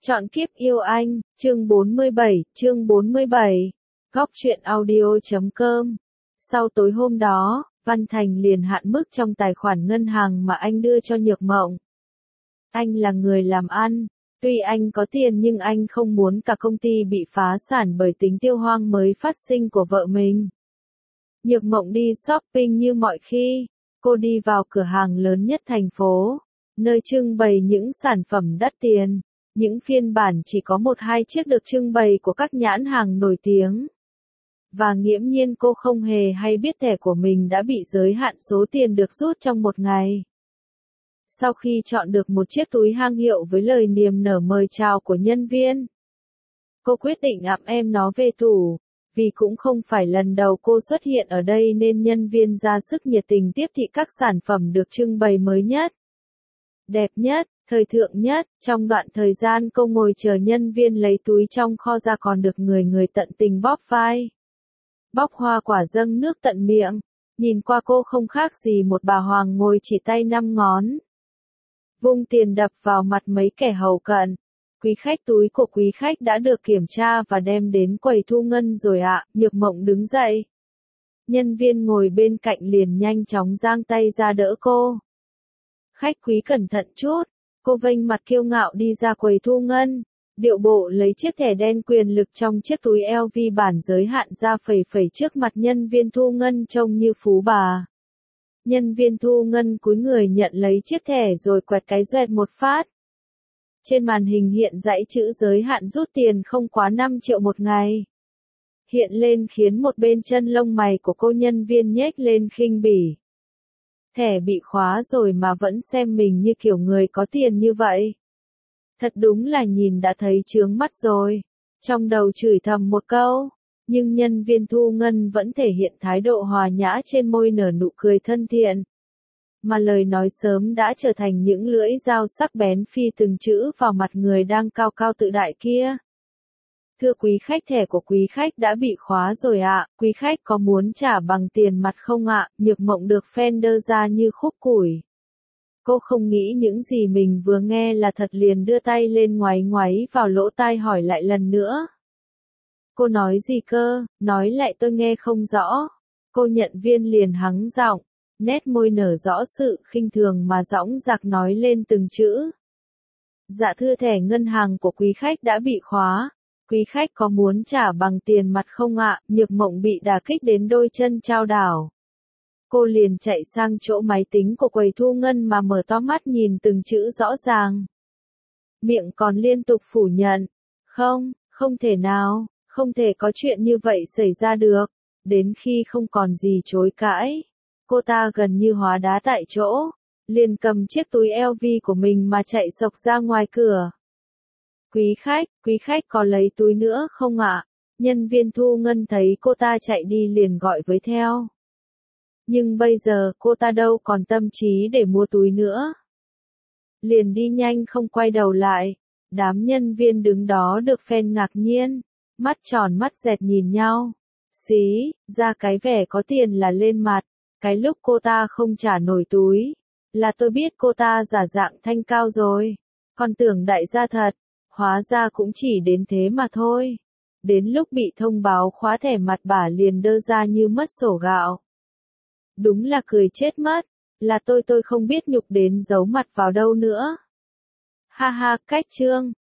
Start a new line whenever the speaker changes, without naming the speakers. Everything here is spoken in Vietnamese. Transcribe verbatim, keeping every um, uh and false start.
Chọn kiếp yêu anh, chương bốn mươi bảy, chương bốn mươi bảy. Góc truyện audio chấm com. Sau tối hôm đó, Văn Thành liền hạn mức trong tài khoản ngân hàng mà anh đưa cho Nhược Mộng. Anh là người làm ăn, tuy anh có tiền nhưng anh không muốn cả công ty bị phá sản bởi tính tiêu hoang mới phát sinh của vợ mình. Nhược Mộng đi shopping như mọi khi, cô đi vào cửa hàng lớn nhất thành phố, nơi trưng bày những sản phẩm đắt tiền. Những phiên bản chỉ có một hai chiếc được trưng bày của các nhãn hàng nổi tiếng. Và nghiễm nhiên cô không hề hay biết thẻ của mình đã bị giới hạn số tiền được rút trong một ngày. Sau khi chọn được một chiếc túi hang hiệu với lời niềm nở mời chào của nhân viên, cô quyết định ẵm em nó về tủ. Vì cũng không phải lần đầu cô xuất hiện ở đây nên nhân viên ra sức nhiệt tình tiếp thị các sản phẩm được trưng bày mới nhất, đẹp nhất, thời thượng nhất. Trong đoạn thời gian cô ngồi chờ nhân viên lấy túi trong kho ra còn được người người tận tình bóp vai, bóc hoa quả dâng nước tận miệng. Nhìn qua cô không khác gì một bà hoàng ngồi chỉ tay năm ngón, vung tiền đập vào mặt mấy kẻ hầu cận. Quý khách, túi của quý khách đã được kiểm tra và đem đến quầy thu ngân rồi ạ. Nhược Mộng đứng dậy. Nhân viên ngồi bên cạnh liền nhanh chóng giang tay ra đỡ cô. Khách quý cẩn thận chút. Cô vênh mặt kiêu ngạo đi ra quầy thu ngân, điệu bộ lấy chiếc thẻ đen quyền lực trong chiếc túi lờ vê bản giới hạn ra phẩy phẩy trước mặt nhân viên thu ngân trông như phú bà. Nhân viên thu ngân cúi người nhận lấy chiếc thẻ rồi quẹt cái doẹt một phát. Trên màn hình hiện dãy chữ giới hạn rút tiền không quá năm triệu một ngày. Hiện lên khiến một bên chân lông mày của cô nhân viên nhếch lên khinh bỉ. Thẻ bị khóa rồi mà vẫn xem mình như kiểu người có tiền như vậy. Thật đúng là nhìn đã thấy chướng mắt rồi. Trong đầu chửi thầm một câu, nhưng nhân viên thu ngân vẫn thể hiện thái độ hòa nhã, trên môi nở nụ cười thân thiện. Mà lời nói sớm đã trở thành những lưỡi dao sắc bén phi từng chữ vào mặt người đang cao cao tự đại kia. Thưa quý khách, thẻ của quý khách đã bị khóa rồi ạ. Quý khách có muốn trả bằng tiền mặt không ạ? Nhược Mộng được phen đơ ra như khúc củi. Cô không nghĩ những gì mình vừa nghe là thật liền đưa tay lên ngoáy ngoáy vào lỗ tai hỏi lại lần nữa. Cô nói gì cơ? Nói lại tôi nghe không rõ. Cô nhận viên liền hắng giọng, nét môi nở rõ sự khinh thường mà dõng dạc nói lên từng chữ. Dạ thưa, thẻ ngân hàng của quý khách đã bị khóa. Quý khách có muốn trả bằng tiền mặt không ạ? Nhược Mộng bị đả kích đến đôi chân chao đảo. Cô liền chạy sang chỗ máy tính của quầy thu ngân mà mở to mắt nhìn từng chữ rõ ràng. Miệng còn liên tục phủ nhận. Không, không thể nào, không thể có chuyện như vậy xảy ra được. Đến khi không còn gì chối cãi, cô ta gần như hóa đá tại chỗ, liền cầm chiếc túi lờ vê của mình mà chạy xộc ra ngoài cửa. Quý khách, quý khách có lấy túi nữa không ạ? Nhân viên thu ngân thấy cô ta chạy đi liền gọi với theo. Nhưng bây giờ cô ta đâu còn tâm trí để mua túi nữa. Liền đi nhanh không quay đầu lại. Đám nhân viên đứng đó được phen ngạc nhiên, mắt tròn mắt dẹt nhìn nhau. Xí, ra cái vẻ có tiền là lên mặt. Cái lúc cô ta không trả nổi túi, là tôi biết cô ta giả dạng thanh cao rồi. Còn tưởng đại gia thật, hóa ra cũng chỉ đến thế mà thôi. Đến lúc bị thông báo khóa thẻ, mặt bả liền đơ ra như mất sổ gạo. Đúng là cười chết mất, là tôi tôi không biết nhục đến giấu mặt vào đâu nữa. Ha ha, cách chương.